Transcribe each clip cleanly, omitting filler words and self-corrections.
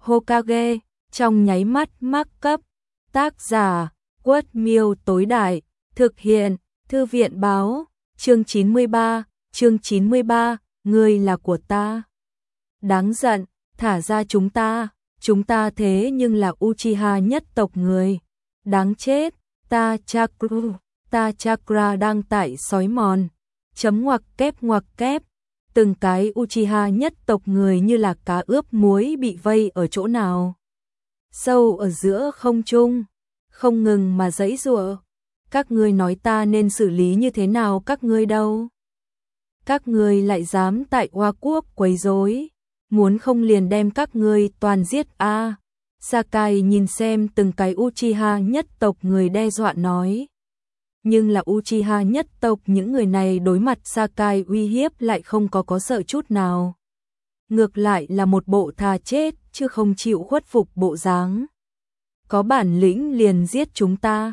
Hokage, trong nháy mắt mắc cấp. Tác giả, Quất Miêu tối đại, thực hiện, Thư viện báo, chương 93, ngươi là của ta. Đáng giận, thả ra chúng ta thế nhưng là Uchiha nhất tộc người. Đáng chết, ta chakra đang tại sói mòn. Chấm ngoặc kép. Từng cái Uchiha nhất tộc người như là cá ướp muối bị vây ở chỗ nào. Sâu ở giữa không trung, không ngừng mà giãy giụa. Các ngươi nói ta nên xử lý như thế nào các ngươi đâu? Các ngươi lại dám tại Hoa Quốc quấy rối, muốn không liền đem các ngươi toàn giết a. Sakai nhìn xem từng cái Uchiha nhất tộc người đe dọa nói. Nhưng là Uchiha nhất tộc những người này đối mặt Sakai uy hiếp lại không có sợ chút nào. Ngược lại là một bộ thà chết chứ không chịu khuất phục bộ dáng. Có bản lĩnh liền giết chúng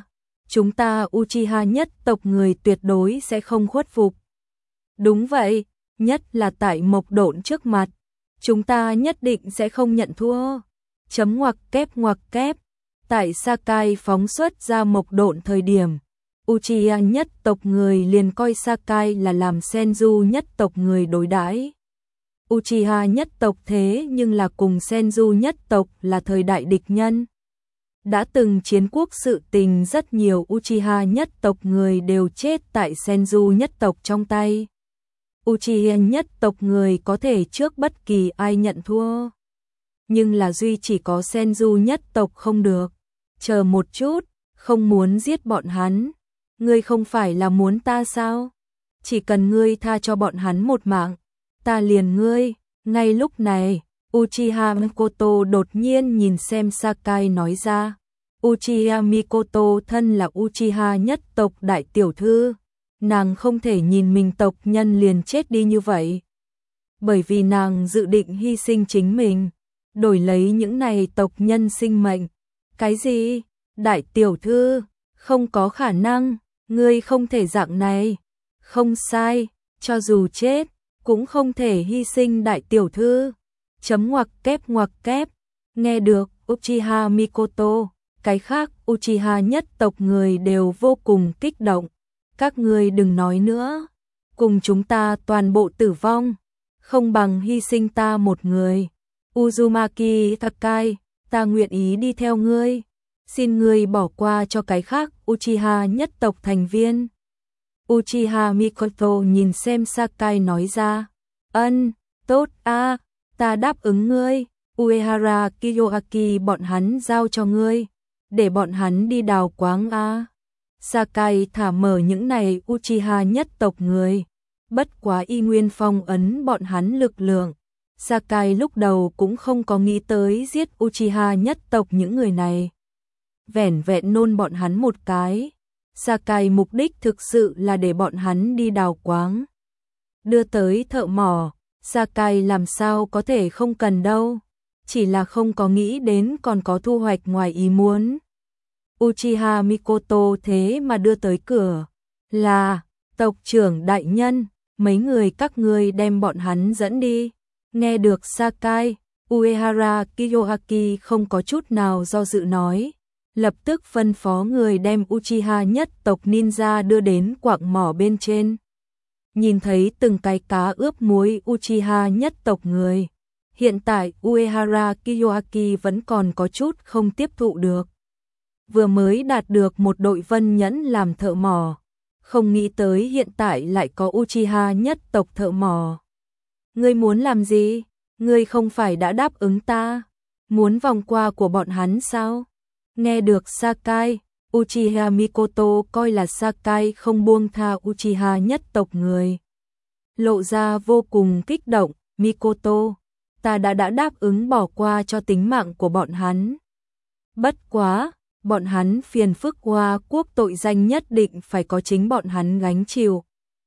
ta Uchiha nhất tộc người tuyệt đối sẽ không khuất phục. Đúng vậy, nhất là tại Mộc Độn trước mặt, chúng ta nhất định sẽ không nhận thua. Chấm ngoặc kép. Tại Sakai phóng xuất ra Mộc Độn thời điểm, Uchiha nhất tộc người liền coi Sakai là làm Senju nhất tộc người đối đãi. Uchiha nhất tộc thế nhưng là cùng Senju nhất tộc là thời đại địch nhân. Đã từng chiến quốc sự tình rất nhiều Uchiha nhất tộc người đều chết tại Senju nhất tộc trong tay. Uchiha nhất tộc người có thể trước bất kỳ ai nhận thua. Nhưng là duy chỉ có Senju nhất tộc không được. Chờ một chút, không muốn giết bọn hắn. Ngươi không phải là muốn ta sao? Chỉ cần ngươi tha cho bọn hắn một mạng, ta liền ngươi. Ngay lúc này, Uchiha Mikoto đột nhiên nhìn xem Sakai nói ra. Uchiha Mikoto thân là Uchiha nhất tộc đại tiểu thư. Nàng không thể nhìn mình tộc nhân liền chết đi như vậy. Bởi vì nàng dự định hy sinh chính mình, đổi lấy những này tộc nhân sinh mệnh. Cái gì? Đại tiểu thư? Không có khả năng, ngươi không thể dạng này. Không sai, cho dù chết, cũng không thể hy sinh đại tiểu thư. Chấm ngoặc kép. Nghe được Uchiha Mikoto, cái khác Uchiha nhất tộc người đều vô cùng kích động. Các ngươi đừng nói nữa, cùng chúng ta toàn bộ tử vong, không bằng hy sinh ta một người. Uzumaki Sakai, ta nguyện ý đi theo ngươi, xin ngươi bỏ qua cho cái khác Uchiha nhất tộc thành viên. Uchiha Mikoto nhìn xem Sakai nói ra, tốt a, ta đáp ứng ngươi, Uehara Kiyoaki bọn hắn giao cho ngươi, để bọn hắn đi đào quáng a. Sakai thả mở những này Uchiha nhất tộc người, bất quá y nguyên phong ấn bọn hắn lực lượng. Sakai lúc đầu cũng không có nghĩ tới giết Uchiha nhất tộc những người này. Vẻn vẹn nôn bọn hắn một cái. Sakai mục đích thực sự là để bọn hắn đi đào quáng. Đưa tới thợ mỏ, Sakai làm sao có thể không cần đâu. Chỉ là không có nghĩ đến còn có thu hoạch ngoài ý muốn. Uchiha Mikoto thế mà đưa tới cửa. Là, tộc trưởng đại nhân, mấy người các ngươi đem bọn hắn dẫn đi. Nghe được Sakai, Uehara Kiyoaki không có chút nào do dự nói. Lập tức phân phó người đem Uchiha nhất tộc ninja đưa đến quặng mỏ bên trên. Nhìn thấy từng cái cá ướp muối Uchiha nhất tộc người. Hiện tại Uehara Kiyoaki vẫn còn có chút không tiếp thụ được. Vừa mới đạt được một đội vân nhẫn làm thợ mỏ. Không nghĩ tới hiện tại lại có Uchiha nhất tộc thợ mỏ. Ngươi muốn làm gì? Ngươi không phải đã đáp ứng ta? Muốn vòng qua của bọn hắn sao? Nghe được Sakai, Uchiha Mikoto coi là Sakai không buông tha Uchiha nhất tộc người. Lộ ra vô cùng kích động, Mikoto, ta đã đáp ứng bỏ qua cho tính mạng của bọn hắn. Bất quá, bọn hắn phiền phức Hoa Quốc tội danh nhất định phải có chính bọn hắn gánh chịu.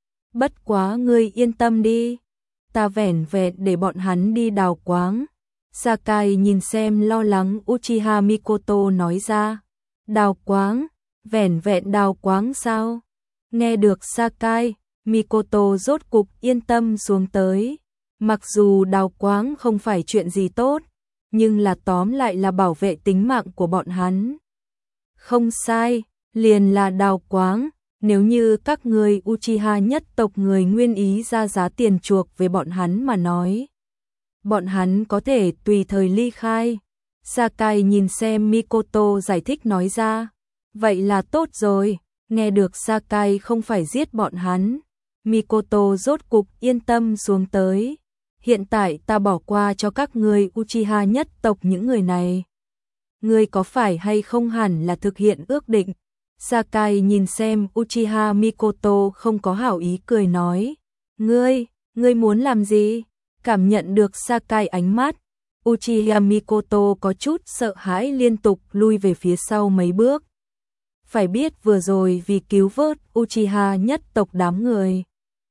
Bất quá ngươi yên tâm đi, ta vẻn vẹn để bọn hắn đi đào quáng. Sakai nhìn xem lo lắng Uchiha Mikoto nói ra, đào quáng, vẻn vẹn đào quáng sao? Nghe được Sakai, Mikoto rốt cục yên tâm xuống tới. Mặc dù đào quáng không phải chuyện gì tốt, nhưng là tóm lại là bảo vệ tính mạng của bọn hắn. Không sai, liền là đào quáng, nếu như các người Uchiha nhất tộc người nguyên ý ra giá tiền chuộc về bọn hắn mà nói. Bọn hắn có thể tùy thời ly khai. Sakai nhìn xem Mikoto giải thích nói ra. Vậy là tốt rồi, nghe được Sakai không phải giết bọn hắn. Mikoto rốt cục yên tâm xuống tới. Hiện tại ta bỏ qua cho các người Uchiha nhất tộc những người này. Ngươi có phải hay không hẳn là thực hiện ước định. Sakai nhìn xem Uchiha Mikoto không có hảo ý cười nói. Ngươi muốn làm gì? Cảm nhận được Sakai ánh mắt. Uchiha Mikoto có chút sợ hãi liên tục lui về phía sau mấy bước. Phải biết vừa rồi vì cứu vớt Uchiha nhất tộc đám người.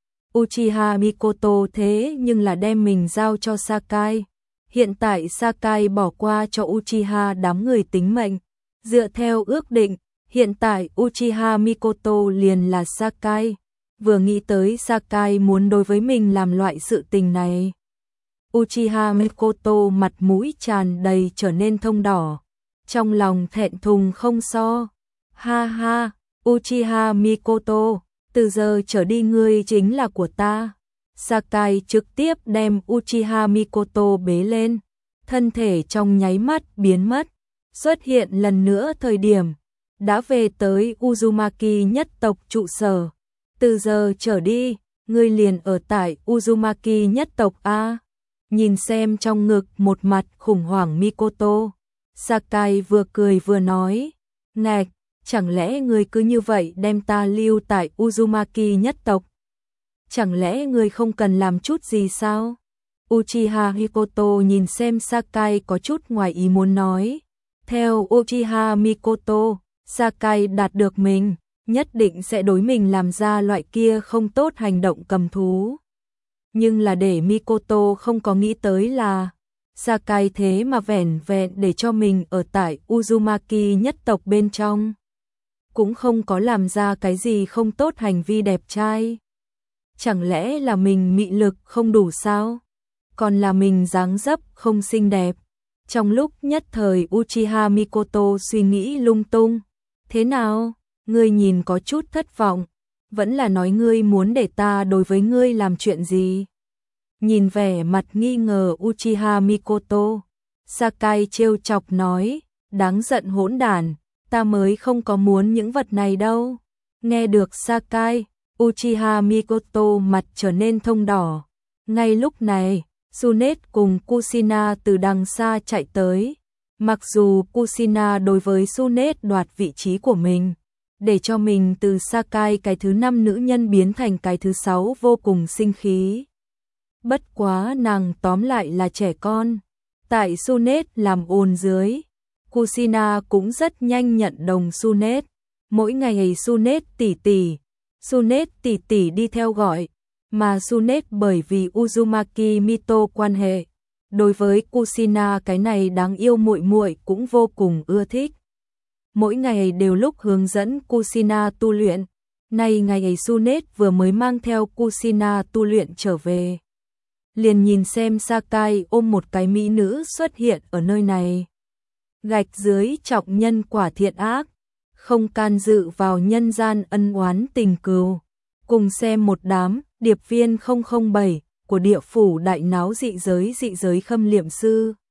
Uchiha Mikoto thế nhưng là đem mình giao cho Sakai. Hiện tại Sakai bỏ qua cho Uchiha đám người tính mệnh. Dựa theo ước định, hiện tại Uchiha Mikoto liền là Sakai. Vừa nghĩ tới Sakai muốn đối với mình làm loại sự tình này. Uchiha Mikoto mặt mũi tràn đầy trở nên thông đỏ. Trong lòng thẹn thùng không so. Ha ha, Uchiha Mikoto, từ giờ trở đi ngươi chính là của ta. Sakai trực tiếp đem Uchiha Mikoto bế lên. Thân thể trong nháy mắt biến mất. Xuất hiện lần nữa thời điểm. Đã về tới Uzumaki nhất tộc trụ sở. Từ giờ trở đi, ngươi liền ở tại Uzumaki nhất tộc A. Nhìn xem trong ngực một mặt khủng hoảng Mikoto. Sakai vừa cười vừa nói. Ngạch, chẳng lẽ ngươi cứ như vậy đem ta lưu tại Uzumaki nhất tộc? Chẳng lẽ ngươi không cần làm chút gì sao? Uchiha Mikoto nhìn xem Sakai có chút ngoài ý muốn nói. Theo Uchiha Mikoto, Sakai đạt được mình, nhất định sẽ đối mình làm ra loại kia không tốt hành động cầm thú. Nhưng là để Mikoto không có nghĩ tới là Sakai thế mà vẻn vẹn để cho mình ở tại Uzumaki nhất tộc bên trong. Cũng không có làm ra cái gì không tốt hành vi đẹp trai. Chẳng lẽ là mình mị lực không đủ sao? Còn là mình dáng dấp không xinh đẹp? Trong lúc nhất thời Uchiha Mikoto suy nghĩ lung tung. Thế nào? Ngươi nhìn có chút thất vọng. Vẫn là nói ngươi muốn để ta đối với ngươi làm chuyện gì? Nhìn vẻ mặt nghi ngờ Uchiha Mikoto, Sakai trêu chọc nói, đáng giận hỗn đản, ta mới không có muốn những vật này đâu. Nghe được Sakai, Uchiha Mikoto mặt trở nên thông đỏ. Ngay lúc này, Tsunet cùng Kushina từ đằng xa chạy tới. Mặc dù Kushina đối với Tsunet đoạt vị trí của mình, để cho mình từ Sakai cái thứ 5 nữ nhân biến thành cái thứ 6 vô cùng sinh khí. Bất quá nàng tóm lại là trẻ con. Tại Tsunet làm ồn dưới, Kushina cũng rất nhanh nhận đồng Tsunet. Mỗi ngày Tsunet tỷ tỷ đi theo gọi, mà Tsunet bởi vì Uzumaki Mito quan hệ, đối với Kushina cái này đáng yêu muội muội cũng vô cùng ưa thích. Mỗi ngày đều lúc hướng dẫn Kushina tu luyện. Nay ngày ấy Tsunet vừa mới mang theo Kushina tu luyện trở về. Liền nhìn xem Sakai ôm một cái mỹ nữ xuất hiện ở nơi này. Gạch dưới trọng nhân quả thiện ác, không can dự vào nhân gian ân oán tình cừu. Cùng xem một đám điệp viên 007 của địa phủ đại náo dị giới khâm liệm sư.